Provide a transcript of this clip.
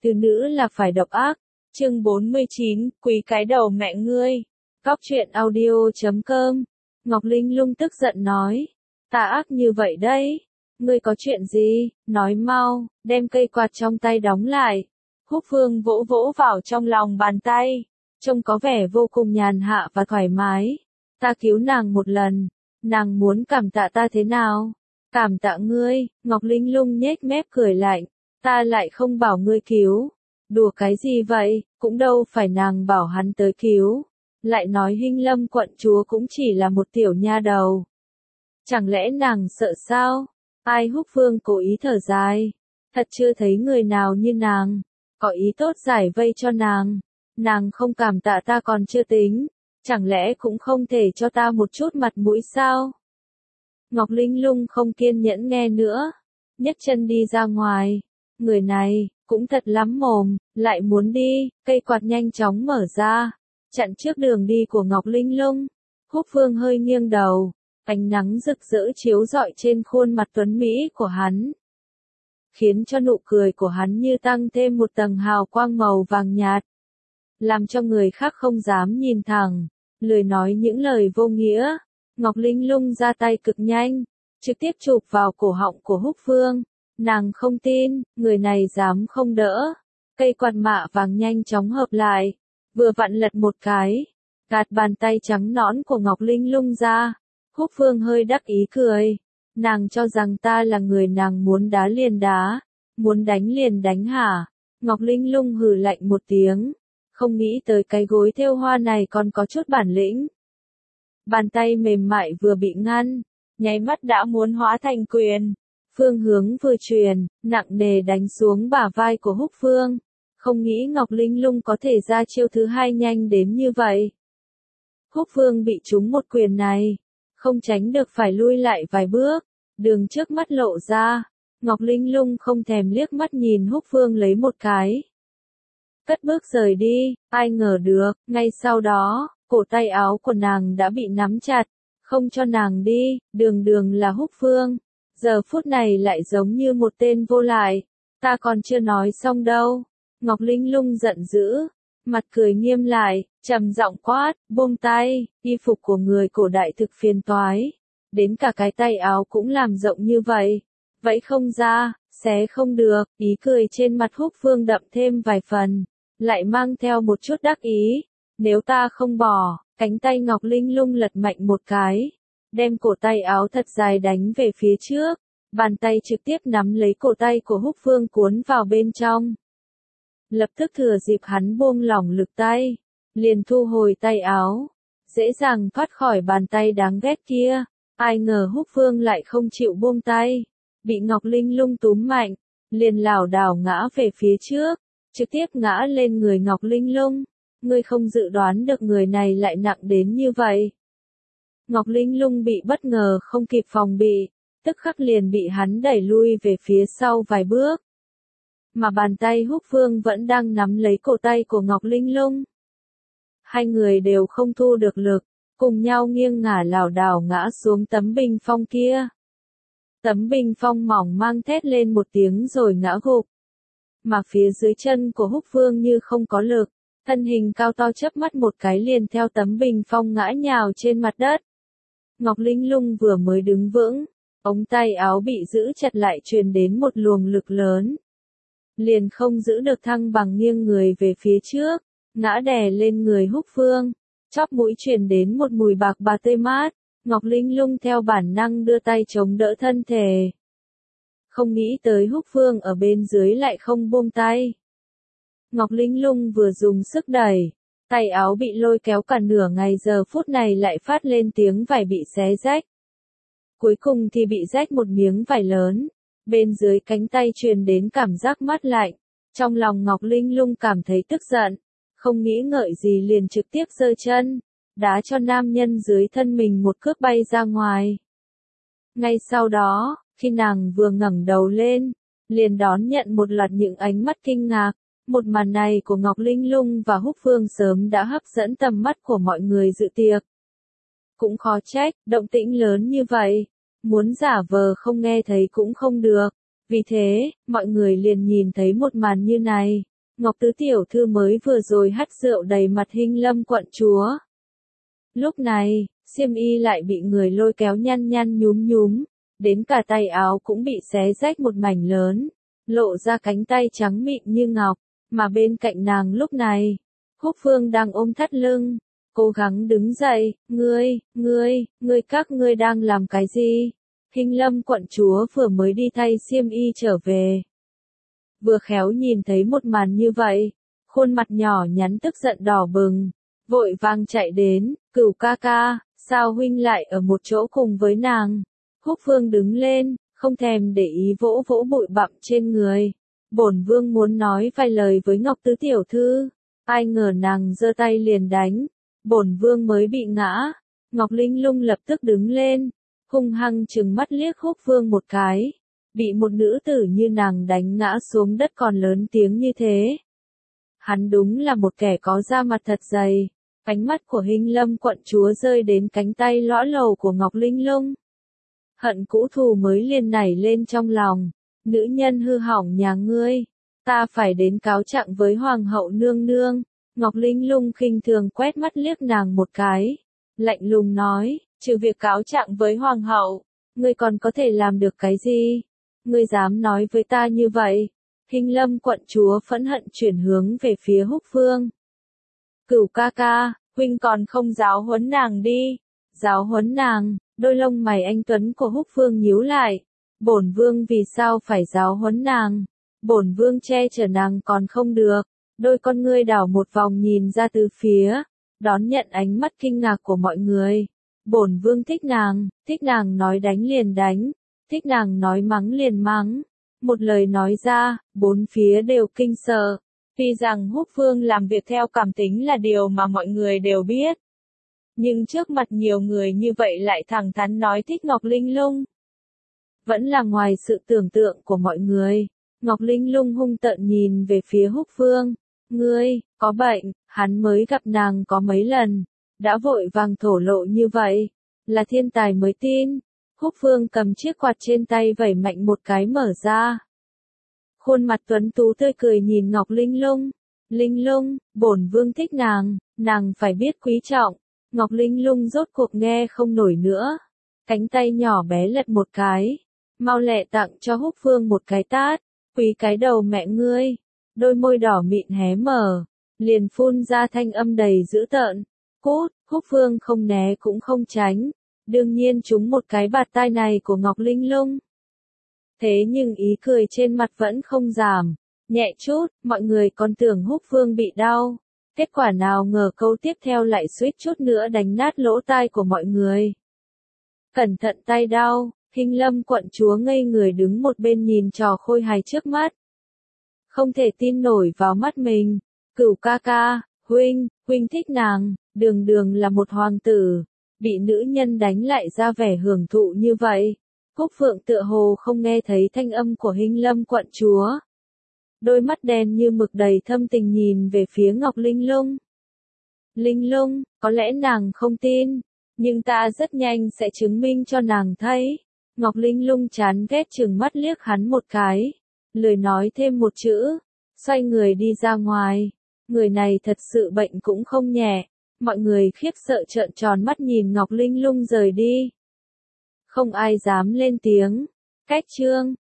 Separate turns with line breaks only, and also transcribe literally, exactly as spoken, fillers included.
từ nữ là phải độc ác. Chương bốn mươi chín, quý cái đầu mẹ ngươi. Cóc truyện audio chấm com. Ngọc Linh Lung tức giận nói. Ta ác như vậy đấy. Ngươi có chuyện gì, nói mau, đem cây quạt trong tay đóng lại. Húc Phương vỗ vỗ vào trong lòng bàn tay, trông có vẻ vô cùng nhàn hạ và thoải mái. Ta cứu nàng một lần, nàng muốn cảm tạ ta thế nào? Cảm tạ ngươi, Ngọc Linh Lung nhếch mép cười lạnh, ta lại không bảo ngươi cứu. Đùa cái gì vậy, cũng đâu phải nàng bảo hắn tới cứu. Lại nói Hinh Lâm quận chúa cũng chỉ là một tiểu nha đầu. Chẳng lẽ nàng sợ sao? Ai? Húc Phương cố ý thở dài. Thật chưa thấy người nào như nàng, có ý tốt giải vây cho nàng. Nàng không cảm tạ ta còn chưa tính, chẳng lẽ cũng không thể cho ta một chút mặt mũi sao? Ngọc Linh Lung không kiên nhẫn nghe nữa, nhấc chân đi ra ngoài. Người này, cũng thật lắm mồm, lại muốn đi, cây quạt nhanh chóng mở ra, chặn trước đường đi của Ngọc Linh Lung. Húc Phương hơi nghiêng đầu, ánh nắng rực rỡ chiếu rọi trên khuôn mặt tuấn mỹ của hắn, khiến cho nụ cười của hắn như tăng thêm một tầng hào quang màu vàng nhạt, làm cho người khác không dám nhìn thẳng, lười nói những lời vô nghĩa. Ngọc Linh Lung ra tay cực nhanh, trực tiếp chụp vào cổ họng của Húc Phương. Nàng không tin, người này dám không đỡ. Cây quạt mạ vàng nhanh chóng hợp lại, vừa vặn lật một cái, gạt bàn tay trắng nõn của Ngọc Linh Lung ra. Húc Phương hơi đắc ý cười. Nàng cho rằng ta là người nàng muốn đá liền đá, muốn đánh liền đánh hả? Ngọc Linh Lung hừ lạnh một tiếng, không nghĩ tới cái gối thêu hoa này còn có chút bản lĩnh. Bàn tay mềm mại vừa bị ngăn, nháy mắt đã muốn hóa thành quyền. Phương hướng vừa truyền, nặng nề đánh xuống bả vai của Húc Phương. Không nghĩ Ngọc Linh Lung có thể ra chiêu thứ hai nhanh đến như vậy. Húc Phương bị trúng một quyền này, không tránh được phải lui lại vài bước, đường trước mắt lộ ra. Ngọc Linh Lung không thèm liếc mắt nhìn Húc Phương lấy một cái, cất bước rời đi. Ai ngờ được, ngay sau đó, cổ tay áo của nàng đã bị nắm chặt, không cho nàng đi. Đường đường là Húc Phương, giờ phút này lại giống như một tên vô lại. Ta còn chưa nói xong đâu. Ngọc Linh Lung giận dữ, mặt cười nghiêm lại, trầm giọng quát, buông tay. Y phục của người cổ đại thực phiền toái, đến cả cái tay áo cũng làm rộng như vậy, vậy không ra, xé không được. Ý cười trên mặt Húc Phương đậm thêm vài phần, lại mang theo một chút đắc ý. Nếu ta không bỏ, cánh tay Ngọc Linh Lung lật mạnh một cái, đem cổ tay áo thật dài đánh về phía trước, bàn tay trực tiếp nắm lấy cổ tay của Húc Phương cuốn vào bên trong. Lập tức thừa dịp hắn buông lỏng lực tay, liền thu hồi tay áo, dễ dàng thoát khỏi bàn tay đáng ghét kia. Ai ngờ Húc Phương lại không chịu buông tay, bị Ngọc Linh Lung túm mạnh, liền lảo đảo ngã về phía trước, trực tiếp ngã lên người Ngọc Linh Lung. Ngươi không dự đoán được người này lại nặng đến như vậy. Ngọc Linh Lung bị bất ngờ không kịp phòng bị, tức khắc liền bị hắn đẩy lui về phía sau vài bước. Mà bàn tay Húc Phương vẫn đang nắm lấy cổ tay của Ngọc Linh Lung. Hai người đều không thu được lực, cùng nhau nghiêng ngả lảo đảo ngã xuống tấm bình phong kia. Tấm bình phong mỏng mang thét lên một tiếng rồi ngã gục. Mà phía dưới chân của Húc Phương như không có lực, thân hình cao to chớp mắt một cái liền theo tấm bình phong ngã nhào trên mặt đất. Ngọc Linh Lung vừa mới đứng vững, ống tay áo bị giữ chặt lại truyền đến một luồng lực lớn. Liền không giữ được thăng bằng nghiêng người về phía trước, ngã đè lên người Húc Phương, chóp mũi truyền đến một mùi bạc bà tươi mát. Ngọc Linh Lung theo bản năng đưa tay chống đỡ thân thể. Không nghĩ tới Húc Phương ở bên dưới lại không buông tay. Ngọc Linh Lung vừa dùng sức đẩy, tay áo bị lôi kéo cả nửa ngày giờ phút này lại phát lên tiếng vải bị xé rách. Cuối cùng thì bị rách một miếng vải lớn, bên dưới cánh tay truyền đến cảm giác mát lạnh. Trong lòng Ngọc Linh Lung cảm thấy tức giận, không nghĩ ngợi gì liền trực tiếp giơ chân, đá cho nam nhân dưới thân mình một cước bay ra ngoài. Ngay sau đó, khi nàng vừa ngẩng đầu lên, liền đón nhận một loạt những ánh mắt kinh ngạc. Một màn này của Ngọc Linh Lung và Húc Phương sớm đã hấp dẫn tầm mắt của mọi người dự tiệc. Cũng khó trách, động tĩnh lớn như vậy, muốn giả vờ không nghe thấy cũng không được. Vì thế, mọi người liền nhìn thấy một màn như này, Ngọc Tứ tiểu thư mới vừa rồi hắt rượu đầy mặt Hinh Lâm quận chúa. Lúc này, xiêm y lại bị người lôi kéo nhăn nhăn nhúm nhúm, đến cả tay áo cũng bị xé rách một mảnh lớn, lộ ra cánh tay trắng mịn như ngọc, mà bên cạnh nàng lúc này, Húc Phương đang ôm thắt lưng, cố gắng đứng dậy, ngươi, ngươi, ngươi các ngươi đang làm cái gì? Hinh Lâm quận chúa vừa mới đi thay xiêm y trở về. Vừa khéo nhìn thấy một màn như vậy, khuôn mặt nhỏ nhắn tức giận đỏ bừng, vội vàng chạy đến, Cửu ca ca, sao huynh lại ở một chỗ cùng với nàng? Húc Phương đứng lên, không thèm để ý vỗ vỗ bụi bặm trên người. Bổn vương muốn nói vài lời với Ngọc Tứ tiểu thư, ai ngờ nàng giơ tay liền đánh, bổn vương mới bị ngã. Ngọc Linh Lung lập tức đứng lên, hung hăng trừng mắt liếc Húc Phương một cái, bị một nữ tử như nàng đánh ngã xuống đất còn lớn tiếng như thế. Hắn đúng là một kẻ có da mặt thật dày. Ánh mắt của Hinh Lâm quận chúa rơi đến cánh tay lõa lồ của Ngọc Linh Lung. Hận cũ thù mới liền nảy lên trong lòng. Nữ nhân hư hỏng nhà ngươi, ta phải đến cáo trạng với hoàng hậu nương nương. Ngọc Linh Lung khinh thường quét mắt liếc nàng một cái, lạnh lùng nói, trừ việc cáo trạng với hoàng hậu, ngươi còn có thể làm được cái gì? Ngươi dám nói với ta như vậy? Hinh Lâm quận chúa phẫn hận chuyển hướng về phía Húc Phương. Cửu ca ca, huynh còn không giáo huấn nàng đi. Giáo huấn nàng, đôi lông mày anh tuấn của Húc Phương nhíu lại. Bổn vương vì sao phải giáo huấn nàng? Bổn vương che chở nàng còn không được. Đôi con ngươi đảo một vòng nhìn ra từ phía, đón nhận ánh mắt kinh ngạc của mọi người. Bổn vương thích nàng, thích nàng nói đánh liền đánh, thích nàng nói mắng liền mắng. Một lời nói ra, bốn phía đều kinh sợ. Tuy rằng Húc Phương làm việc theo cảm tính là điều mà mọi người đều biết. Nhưng trước mặt nhiều người như vậy lại thẳng thắn nói thích Ngọc Linh Lung. Vẫn là ngoài sự tưởng tượng của mọi người. Ngọc Linh Lung hung tợn nhìn về phía Húc Phương. Ngươi, có bệnh, hắn mới gặp nàng có mấy lần. Đã vội vàng thổ lộ như vậy. Là thiên tài mới tin. Húc Phương cầm chiếc quạt trên tay vẩy mạnh một cái mở ra. Khuôn mặt tuấn tú tươi cười nhìn Ngọc Linh Lung. Linh Lung, bổn vương thích nàng, nàng phải biết quý trọng. Ngọc Linh Lung rốt cuộc nghe không nổi nữa. Cánh tay nhỏ bé lật một cái. Mau lẹ tặng cho Húc Phương một cái tát. Quý cái đầu mẹ ngươi. Đôi môi đỏ mịn hé mở. Liền phun ra thanh âm đầy dữ tợn. Cút, Húc Phương không né cũng không tránh. Đương nhiên trúng một cái bạt tai này của Ngọc Linh Lung. Thế nhưng ý cười trên mặt vẫn không giảm. Nhẹ chút, mọi người còn tưởng Húc Phương bị đau. Kết quả nào ngờ câu tiếp theo lại suýt chút nữa đánh nát lỗ tai của mọi người. Cẩn thận tay đau, Hinh Lâm quận chúa ngây người đứng một bên nhìn trò khôi hài trước mắt. Không thể tin nổi vào mắt mình. Cửu ca ca, huynh, huynh thích nàng, đường đường là một hoàng tử. Bị nữ nhân đánh lại ra vẻ hưởng thụ như vậy. Húc Phượng tựa hồ không nghe thấy thanh âm của Hinh Lâm quận chúa. Đôi mắt đen như mực đầy thâm tình nhìn về phía Ngọc Linh Lung. Linh Lung, có lẽ nàng không tin, nhưng ta rất nhanh sẽ chứng minh cho nàng thấy. Ngọc Linh Lung chán ghét trừng mắt liếc hắn một cái, lười nói thêm một chữ, xoay người đi ra ngoài. Người này thật sự bệnh cũng không nhẹ, mọi người khiếp sợ trợn tròn mắt nhìn Ngọc Linh Lung rời đi. Không ai dám lên tiếng. Cách chương